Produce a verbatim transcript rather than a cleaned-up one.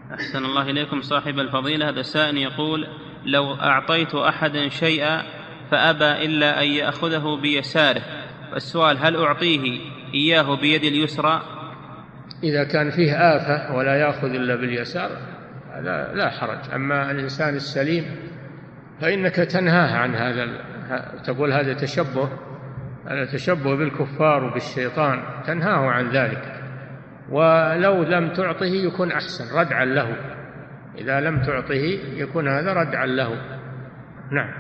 أحسن الله إليكم صاحب الفضيلة. هذا سائل يقول: لو أعطيت أحدا شيئا فأبى إلا أن يأخذه بيساره، فالسؤال: هل أعطيه إياه بيد اليسرى؟ إذا كان فيه آفة ولا يأخذ إلا باليسار لا, لا حرج. أما الإنسان السليم فإنك تنهاه عن هذا، تقول هذا تشبه هذا تشبه بالكفار وبالشيطان، تنهاه عن ذلك. ولو لم تعطه يكون أحسن ردعا له، إذا لم تعطه يكون هذا ردعا له. نعم.